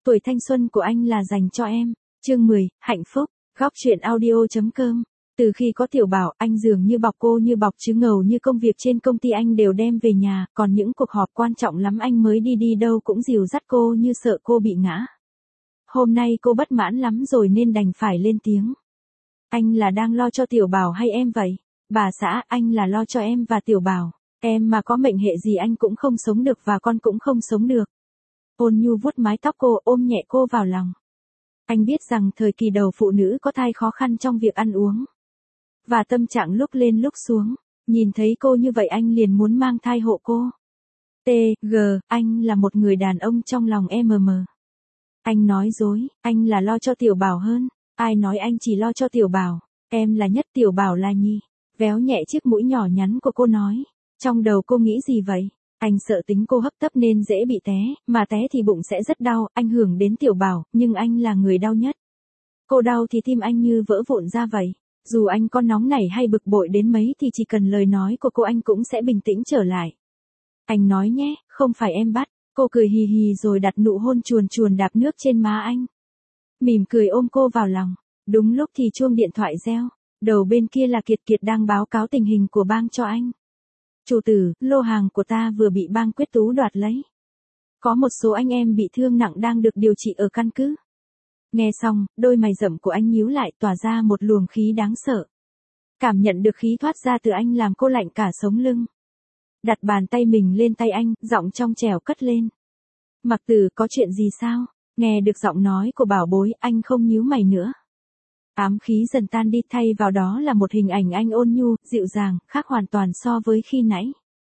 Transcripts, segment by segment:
Tuổi thanh xuân của anh là dành cho em. Chương 10, hạnh phúc. Góc truyện audio.com. Từ khi có Tiểu Bảo, anh dường như bọc cô như bọc trứng ngầu, như công việc trên công ty anh đều đem về nhà, còn những cuộc họp quan trọng lắm anh mới đi đâu cũng dìu dắt cô như sợ cô bị ngã. Hôm nay cô bất mãn lắm rồi nên đành phải lên tiếng. Anh là đang lo cho Tiểu Bảo hay em vậy? Bà xã, anh là lo cho em và Tiểu Bảo. Em mà có mệnh hệ gì anh cũng không sống được và con cũng không sống được. Ôn nhu vuốt mái tóc cô, ôm nhẹ cô vào lòng. Anh biết rằng thời kỳ đầu phụ nữ có thai khó khăn trong việc ăn uống. Và tâm trạng lúc lên lúc xuống. Nhìn thấy cô như vậy anh liền muốn mang thai hộ cô. Anh là một người đàn ông trong lòng em mờ mờ. Anh nói dối, anh là lo cho Tiểu Bảo hơn. Ai nói anh chỉ lo cho Tiểu Bảo? Em là nhất, Tiểu Bảo là nhì. Véo nhẹ chiếc mũi nhỏ nhắn của cô nói. Trong đầu cô nghĩ gì vậy? Anh sợ tính cô hấp tấp nên dễ bị té, mà té thì bụng sẽ rất đau, ảnh hưởng đến Tiểu Bảo, nhưng anh là người đau nhất. Cô đau thì tim anh như vỡ vụn ra vậy. Dù anh có nóng nảy hay bực bội đến mấy thì chỉ cần lời nói của cô anh cũng sẽ bình tĩnh trở lại. Anh nói nhé, không phải em bắt. Cô cười hì hì rồi đặt nụ hôn chuồn chuồn đạp nước trên má anh. Mỉm cười ôm cô vào lòng. Đúng lúc thì chuông điện thoại reo. Đầu bên kia là Kiệt Kiệt đang báo cáo tình hình của bang cho anh. Chủ tử, lô hàng của ta vừa bị bang Quyết Tú đoạt lấy. Có một số anh em bị thương nặng đang được điều trị ở căn cứ. Nghe xong, đôi mày rậm của anh nhíu lại, tỏa ra một luồng khí đáng sợ. Cảm nhận được khí thoát ra từ anh làm cô lạnh cả sống lưng. Đặt bàn tay mình lên tay anh, giọng trong trẻo cất lên. Mặc Tử, có chuyện gì sao? Nghe được giọng nói của bảo bối, anh không nhíu mày nữa. Ám khí dần tan đi, thay vào đó là một hình ảnh anh ôn nhu, dịu dàng, khác hoàn toàn so với khi nãy.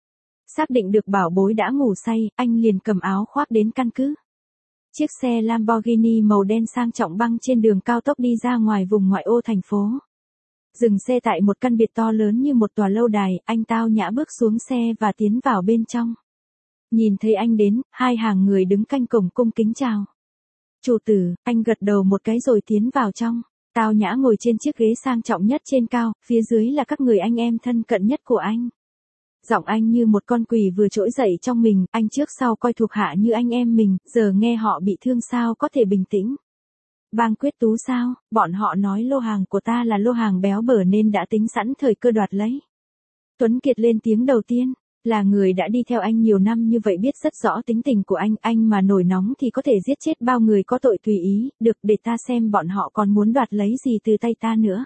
Xác định được bảo bối đã ngủ say, anh liền cầm áo khoác đến căn cứ. Chiếc xe Lamborghini màu đen sang trọng băng trên đường cao tốc đi ra ngoài vùng ngoại ô thành phố. Dừng xe tại một căn biệt to lớn như một tòa lâu đài, anh tao nhã bước xuống xe và tiến vào bên trong. Nhìn thấy anh đến, hai hàng người đứng canh cổng cung kính chào. Chủ tử, anh gật đầu một cái rồi tiến vào trong. Tao nhã ngồi trên chiếc ghế sang trọng nhất trên cao, phía dưới là các người anh em thân cận nhất của anh. Giọng anh như một con quỷ vừa trỗi dậy trong mình, anh trước sau coi thuộc hạ như anh em mình, giờ nghe họ bị thương sao có thể bình tĩnh. Bang Quyết Tú sao? Bọn họ nói lô hàng của ta là lô hàng béo bở nên đã tính sẵn thời cơ đoạt lấy. Tuấn Kiệt lên tiếng đầu tiên, là người đã đi theo anh nhiều năm như vậy biết rất rõ tính tình của anh mà nổi nóng thì có thể giết chết bao người có tội tùy ý, được để ta xem bọn họ còn muốn đoạt lấy gì từ tay ta nữa.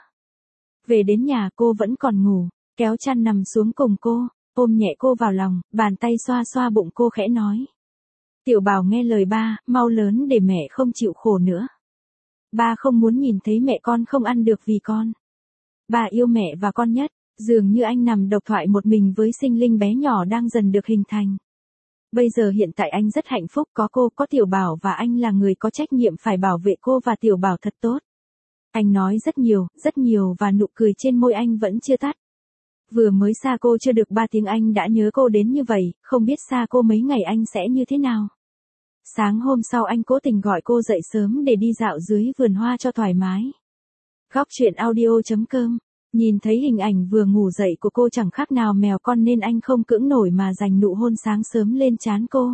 Về đến nhà cô vẫn còn ngủ, kéo chăn nằm xuống cùng cô, ôm nhẹ cô vào lòng, bàn tay xoa xoa bụng cô khẽ nói. Tiểu Bảo nghe lời ba, mau lớn để mẹ không chịu khổ nữa. Ba không muốn nhìn thấy mẹ con không ăn được vì con. Ba yêu mẹ và con nhất. Dường như anh nằm độc thoại một mình với sinh linh bé nhỏ đang dần được hình thành. Bây giờ hiện tại anh rất hạnh phúc, có cô, có Tiểu Bảo và anh là người có trách nhiệm phải bảo vệ cô và Tiểu Bảo thật tốt. Anh nói rất nhiều và nụ cười trên môi anh vẫn chưa tắt. Vừa mới xa cô chưa được 3 tiếng anh đã nhớ cô đến như vậy, không biết xa cô mấy ngày anh sẽ như thế nào. Sáng hôm sau anh cố tình gọi cô dậy sớm để đi dạo dưới vườn hoa cho thoải mái. Góc truyện audio.com. Nhìn thấy hình ảnh vừa ngủ dậy của cô chẳng khác nào mèo con nên anh không cưỡng nổi mà dành nụ hôn sáng sớm lên trán cô.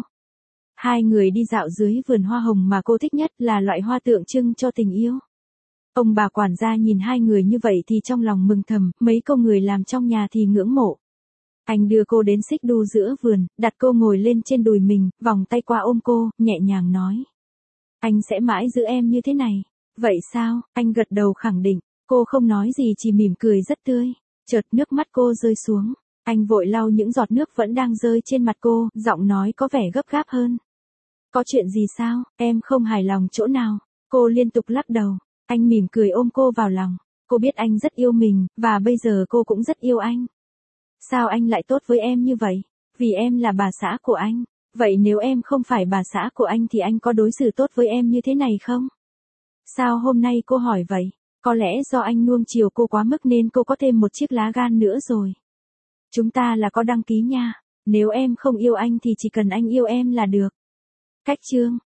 Hai người đi dạo dưới vườn hoa hồng mà cô thích nhất là loại hoa tượng trưng cho tình yêu. Ông bà quản gia nhìn hai người như vậy thì trong lòng mừng thầm, mấy cô người làm trong nhà thì ngưỡng mộ. Anh đưa cô đến xích đu giữa vườn, đặt cô ngồi lên trên đùi mình, vòng tay qua ôm cô, nhẹ nhàng nói. Anh sẽ mãi giữ em như thế này. Vậy sao? Anh gật đầu khẳng định. Cô không nói gì chỉ mỉm cười rất tươi. Chợt nước mắt cô rơi xuống. Anh vội lau những giọt nước vẫn đang rơi trên mặt cô, giọng nói có vẻ gấp gáp hơn. Có chuyện gì sao? Em không hài lòng chỗ nào? Cô liên tục lắc đầu. Anh mỉm cười ôm cô vào lòng. Cô biết anh rất yêu mình, và bây giờ cô cũng rất yêu anh. Sao anh lại tốt với em như vậy? Vì em là bà xã của anh. Vậy nếu em không phải bà xã của anh thì anh có đối xử tốt với em như thế này không? Sao hôm nay cô hỏi vậy? Có lẽ do anh nuông chiều cô quá mức nên cô có thêm một chiếc lá gan nữa rồi. Chúng ta là có đăng ký nha. Nếu em không yêu anh thì chỉ cần anh yêu em là được. Cách chương.